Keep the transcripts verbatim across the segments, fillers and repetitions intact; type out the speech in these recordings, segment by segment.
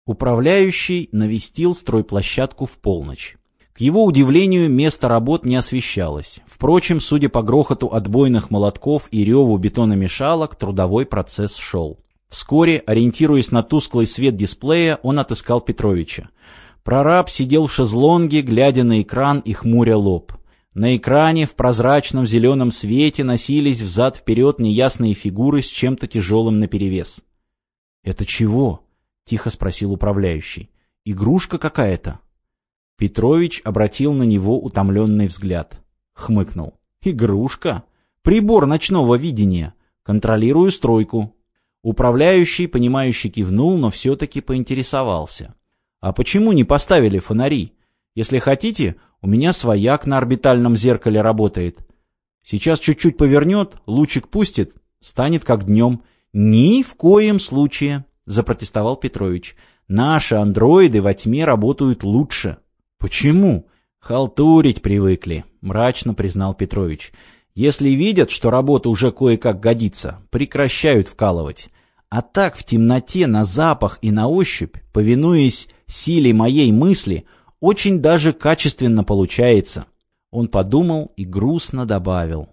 Управляющий навестил стройплощадку в полночь. К его удивлению, место работ не освещалось. Впрочем, судя по грохоту отбойных молотков и реву бетономешалок, трудовой процесс шел. Вскоре, ориентируясь на тусклый свет дисплея, он отыскал Петровича. Прораб сидел в шезлонге, глядя на экран и хмуря лоб. На экране в прозрачном зеленом свете носились взад-вперед неясные фигуры с чем-то тяжелым наперевес. — Это чего? — тихо спросил управляющий. — Игрушка какая-то? Петрович обратил на него утомленный взгляд. Хмыкнул. — Игрушка? Прибор ночного видения. Контролирую стройку. Управляющий, понимающий, кивнул, но все-таки поинтересовался. — А почему не поставили фонари? Если хотите, у меня свояк на орбитальном зеркале работает. Сейчас чуть-чуть повернет, лучик пустит, станет как днем. — Ни в коем случае, — запротестовал Петрович. — Наши андроиды во тьме работают лучше. — Почему? — Халтурить привыкли, — мрачно признал Петрович. — Если видят, что работа уже кое-как годится, прекращают вкалывать. А так в темноте, на запах и на ощупь, повинуясь силе моей мысли, очень даже качественно получается. Он подумал и грустно добавил.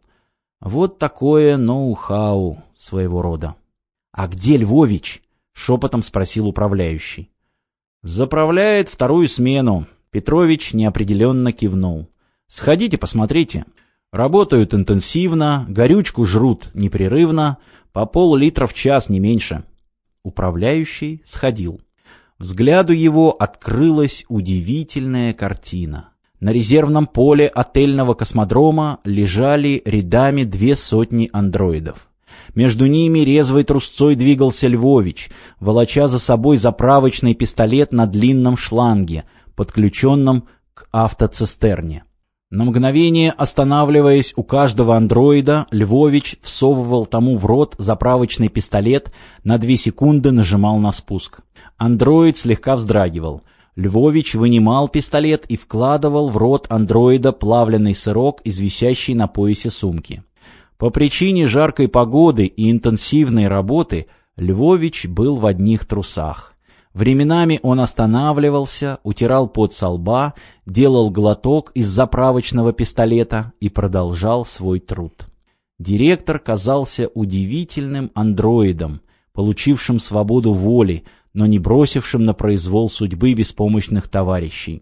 Вот такое ноу-хау своего рода. — А где Львович? — шепотом спросил управляющий. — Заправляет вторую смену. Петрович неопределенно кивнул. — Сходите, посмотрите. Работают интенсивно, горючку жрут непрерывно, по пол-литра в час, не меньше. Управляющий сходил. Взгляду его открылась удивительная картина. На резервном поле отельного космодрома лежали рядами две сотни андроидов. Между ними резвой трусцой двигался Львович, волоча за собой заправочный пистолет на длинном шланге, подключенном к автоцистерне. На мгновение останавливаясь у каждого андроида, Львович всовывал тому в рот заправочный пистолет, на две секунды нажимал на спуск. Андроид слегка вздрагивал. Львович вынимал пистолет и вкладывал в рот андроида плавленый сырок из висящей на поясе сумки. По причине жаркой погоды и интенсивной работы Львович был в одних трусах. Временами он останавливался, утирал пот со лба, делал глоток из заправочного пистолета и продолжал свой труд. Директор казался удивительным андроидом, получившим свободу воли, но не бросившим на произвол судьбы беспомощных товарищей.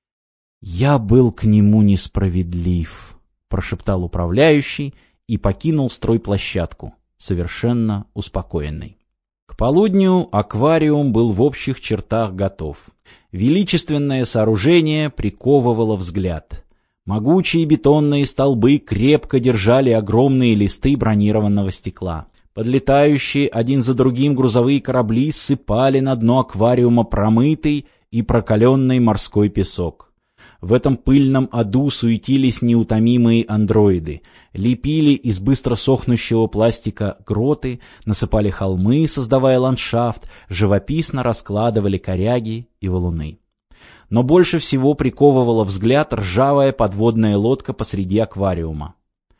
«Я был к нему несправедлив», — прошептал управляющий и покинул стройплощадку, совершенно успокоенный. К полудню аквариум был в общих чертах готов. Величественное сооружение приковывало взгляд. Могучие бетонные столбы крепко держали огромные листы бронированного стекла. Подлетающие один за другим грузовые корабли ссыпали на дно аквариума промытый и прокаленный морской песок. В этом пыльном аду суетились неутомимые андроиды. Лепили из быстро сохнущего пластика гроты, насыпали холмы, создавая ландшафт, живописно раскладывали коряги и валуны. Но больше всего приковывала взгляд ржавая подводная лодка посреди аквариума.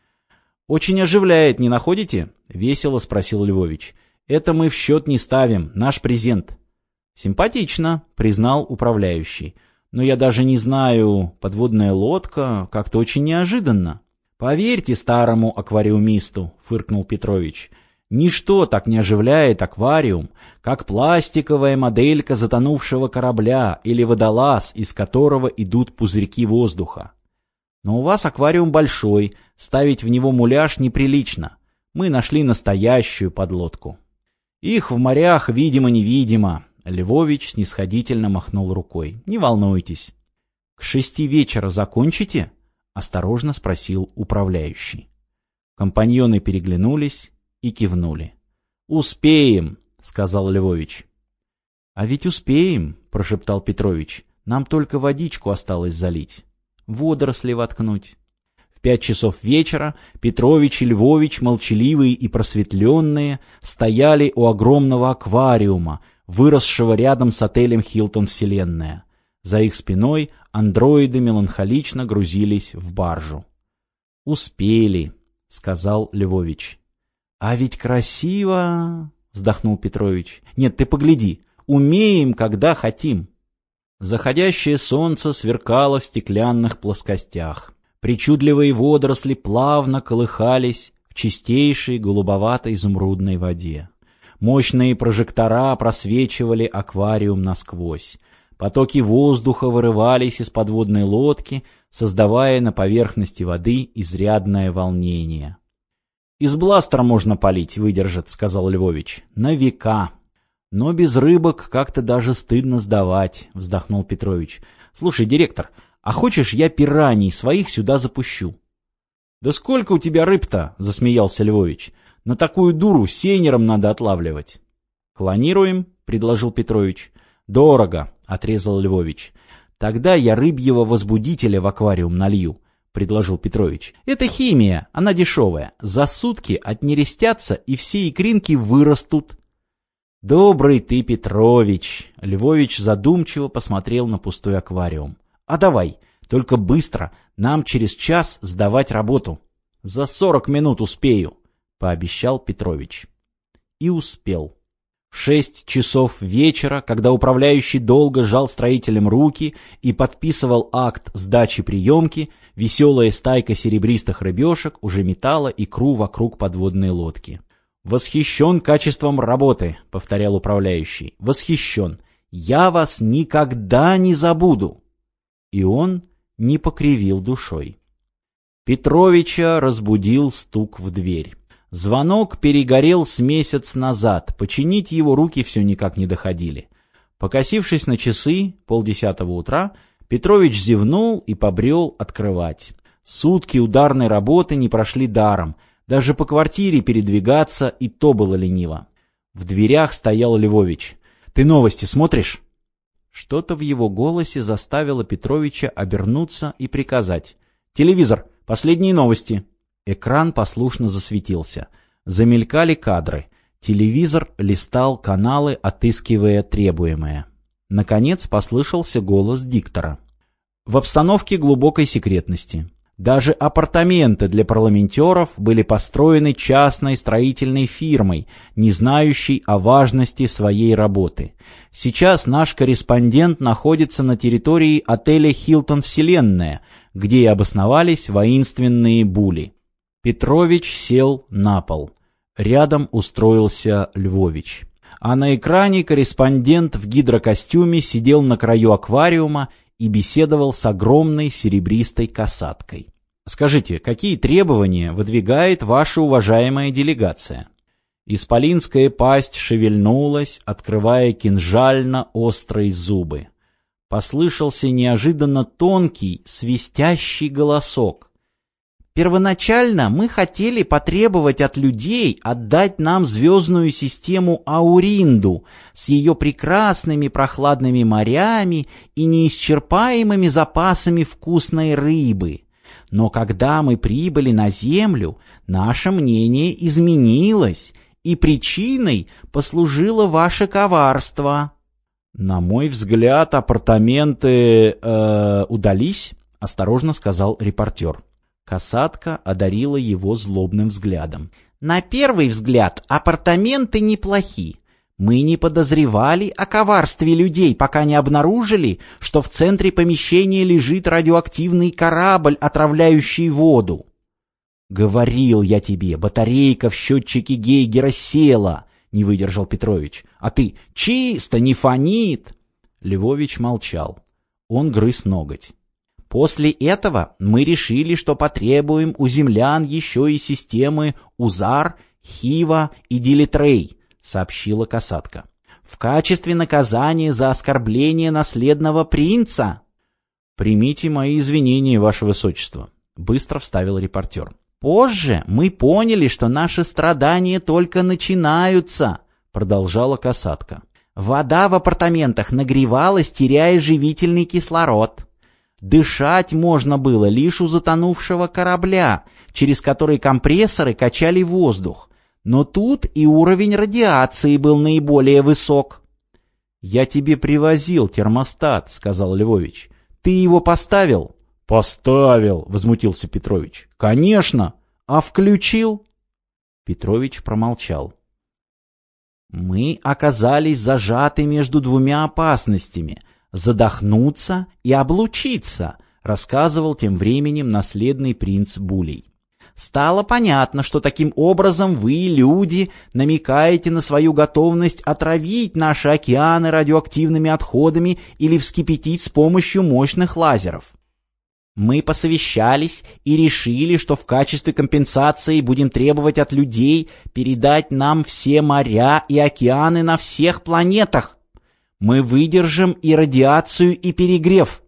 «Очень оживляет, не находите?» — весело спросил Львович. «Это мы в счет не ставим, наш презент». «Симпатично», — признал управляющий. «Но я даже не знаю, подводная лодка как-то очень неожиданно». «Поверьте старому аквариумисту», — фыркнул Петрович. «Ничто так не оживляет аквариум, как пластиковая моделька затонувшего корабля или водолаз, из которого идут пузырьки воздуха. Но у вас аквариум большой, ставить в него муляж неприлично. Мы нашли настоящую подлодку». «Их в морях видимо-невидимо», — Львович снисходительно махнул рукой. «Не волнуйтесь». «К шести вечера закончите?» — осторожно спросил управляющий. Компаньоны переглянулись и кивнули. «Успеем», — сказал Львович. «А ведь успеем», — прошептал Петрович. «Нам только водичку осталось залить, водоросли воткнуть». В пять часов вечера Петрович и Львович, молчаливые и просветленные, стояли у огромного аквариума, выросшего рядом с отелем «Хилтон Вселенная». За их спиной андроиды меланхолично грузились в баржу. «Успели», — сказал Львович. «А ведь красиво», — вздохнул Петрович. «Нет, ты погляди, умеем, когда хотим. Заходящее солнце сверкало в стеклянных плоскостях. Причудливые водоросли плавно колыхались в чистейшей голубовато-изумрудной воде. Мощные прожектора просвечивали аквариум насквозь. Потоки воздуха вырывались из подводной лодки, создавая на поверхности воды изрядное волнение. «Из бластера можно палить, выдержит», — сказал Львович. «На века». «Но без рыбок как-то даже стыдно сдавать», — вздохнул Петрович. «Слушай, директор, а хочешь, я пираний своих сюда запущу?» «Да сколько у тебя рыб-то?» — засмеялся Львович. «На такую дуру сейнером надо отлавливать». «Клонируем?» — предложил Петрович. «Дорого», — отрезал Львович. «Тогда я рыбьего возбудителя в аквариум налью», — предложил Петрович. «Это химия, она дешевая. За сутки отнерестятся, и все икринки вырастут». «Добрый ты, Петрович!» — Львович задумчиво посмотрел на пустой аквариум. «А давай, только быстро, нам через час сдавать работу». «За сорок минут успею», — пообещал Петрович. И успел. В шесть часов вечера, когда управляющий долго жал строителям руки и подписывал акт сдачи приемки, веселая стайка серебристых рыбешек уже метала икру вокруг подводной лодки. «Восхищен качеством работы», — повторял управляющий. «Восхищен. Я вас никогда не забуду». И он не покривил душой. Петровича разбудил стук в дверь. Звонок перегорел с месяц назад, починить его руки все никак не доходили. Покосившись на часы, полдесятого утра, Петрович зевнул и побрел открывать. Сутки ударной работы не прошли даром, даже по квартире передвигаться и то было лениво. В дверях стоял Львович. «Ты новости смотришь?» Что-то в его голосе заставило Петровича обернуться и приказать: «Телевизор, последние новости». Экран послушно засветился. Замелькали кадры. Телевизор листал каналы, отыскивая требуемое. Наконец послышался голос диктора. В обстановке глубокой секретности. Даже апартаменты для парламентеров были построены частной строительной фирмой, не знающей о важности своей работы. Сейчас наш корреспондент находится на территории отеля «Хилтон Вселенная», где и обосновались воинственные були. Петрович сел на пол. Рядом устроился Львович. А на экране корреспондент в гидрокостюме сидел на краю аквариума и беседовал с огромной серебристой касаткой. «Скажите, какие требования выдвигает ваша уважаемая делегация?» Исполинская пасть шевельнулась, открывая кинжально-острые зубы. Послышался неожиданно тонкий, свистящий голосок. «Первоначально мы хотели потребовать от людей отдать нам звездную систему Ауринду с ее прекрасными прохладными морями и неисчерпаемыми запасами вкусной рыбы. Но когда мы прибыли на Землю, наше мнение изменилось, и причиной послужило ваше коварство». «На мой взгляд, апартаменты э, удались», — осторожно сказал репортер. Касатка одарила его злобным взглядом. «На первый взгляд апартаменты неплохи. Мы не подозревали о коварстве людей, пока не обнаружили, что в центре помещения лежит радиоактивный корабль, отравляющий воду. Говорил я тебе, батарейка в счетчике Гейгера села», — не выдержал Петрович. «А ты чисто, не фонит». Львович молчал. Он грыз ноготь. «После этого мы решили, что потребуем у землян еще и системы УЗАР, Хива и Дилитрей», — сообщила касатка. «В качестве наказания за оскорбление наследного принца». «Примите мои извинения, ваше высочество», — быстро вставил репортер. «Позже мы поняли, что наши страдания только начинаются», — продолжала касатка. «Вода в апартаментах нагревалась, теряя живительный кислород. Дышать можно было лишь у затонувшего корабля, через который компрессоры качали воздух. Но тут и уровень радиации был наиболее высок». «Я тебе привозил термостат», — сказал Львович. «Ты его поставил?» «Поставил», — возмутился Петрович. «Конечно! А включил?» Петрович промолчал. Мы оказались зажаты между двумя опасностями — задохнуться и облучиться, рассказывал тем временем наследный принц Булей. Стало понятно, что таким образом вы, люди, намекаете на свою готовность отравить наши океаны радиоактивными отходами или вскипятить с помощью мощных лазеров. Мы посовещались и решили, что в качестве компенсации будем требовать от людей передать нам все моря и океаны на всех планетах. Мы выдержим и радиацию, и перегрев.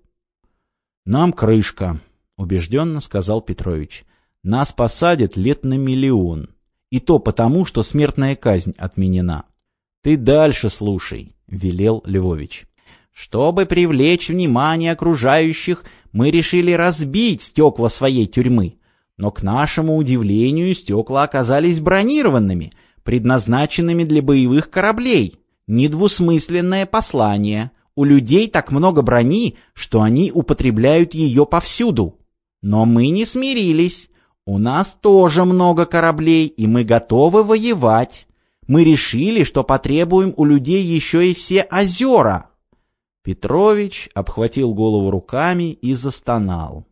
«Нам крышка», — убежденно сказал Петрович. «Нас посадят лет на миллион. И то потому, что смертная казнь отменена». «Ты дальше слушай», — велел Львович. «Чтобы привлечь внимание окружающих, мы решили разбить стекла своей тюрьмы. Но, к нашему удивлению, стекла оказались бронированными, предназначенными для боевых кораблей. Недвусмысленное послание. У людей так много брони, что они употребляют ее повсюду. Но мы не смирились. У нас тоже много кораблей, и мы готовы воевать. Мы решили, что потребуем у людей еще и все озера». Петрович обхватил голову руками и застонал.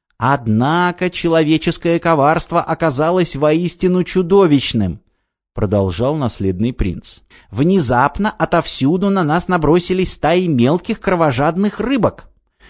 «Однако человеческое коварство оказалось воистину чудовищным», — продолжал наследный принц. «Внезапно отовсюду на нас набросились стаи мелких кровожадных рыбок.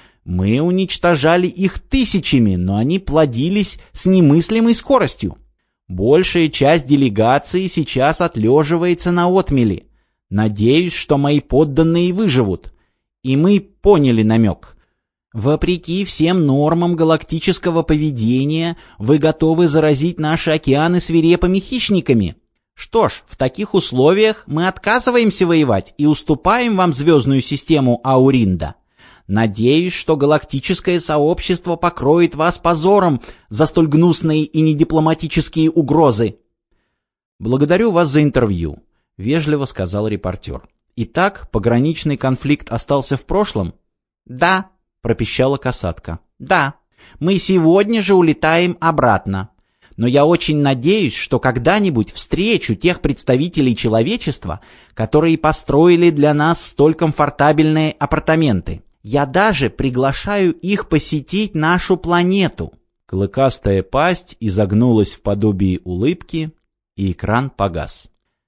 Мы уничтожали их тысячами, но они плодились с немыслимой скоростью. Большая часть делегации сейчас отлеживается на отмели. Надеюсь, что мои подданные выживут. И мы поняли намек. Вопреки всем нормам галактического поведения, вы готовы заразить наши океаны свирепыми хищниками. Что ж, в таких условиях мы отказываемся воевать и уступаем вам звездную систему Ауринда. Надеюсь, что галактическое сообщество покроет вас позором за столь гнусные и недипломатические угрозы». «Благодарю вас за интервью», — вежливо сказал репортер. «Итак, пограничный конфликт остался в прошлом?» «Да», — пропищала касатка. «Да, мы сегодня же улетаем обратно. Но я очень надеюсь, что когда-нибудь встречу тех представителей человечества, которые построили для нас столь комфортабельные апартаменты. Я даже приглашаю их посетить нашу планету». Клыкастая пасть изогнулась в подобии улыбки, и экран погас.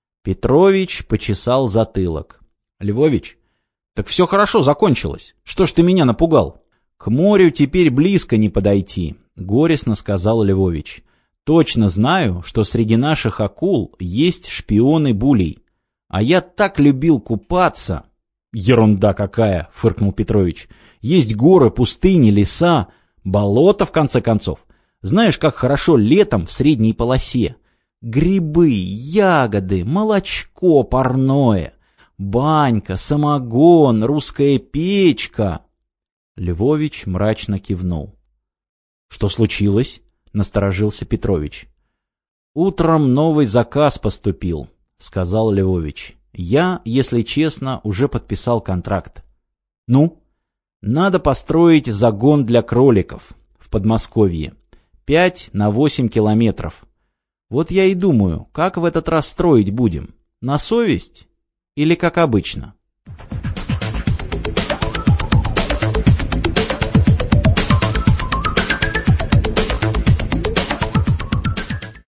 Петрович почесал затылок. «Львович, так все хорошо закончилось. Что ж ты меня напугал?» «К морю теперь близко не подойти», — горестно сказал Львович. «Точно знаю, что среди наших акул есть шпионы Булей. А я так любил купаться». «Ерунда какая!» — фыркнул Петрович. «Есть горы, пустыни, леса, болото, в конце концов. Знаешь, как хорошо летом в средней полосе. Грибы, ягоды, молочко парное, банька, самогон, русская печка». Львович мрачно кивнул. «Что случилось?» — насторожился Петрович. «Утром новый заказ поступил», — сказал Львович. «Я, если честно, уже подписал контракт». «Ну?» «Надо построить загон для кроликов в Подмосковье. Пять на восемь километров. Вот я и думаю, как в этот раз строить будем? На совесть или как обычно?»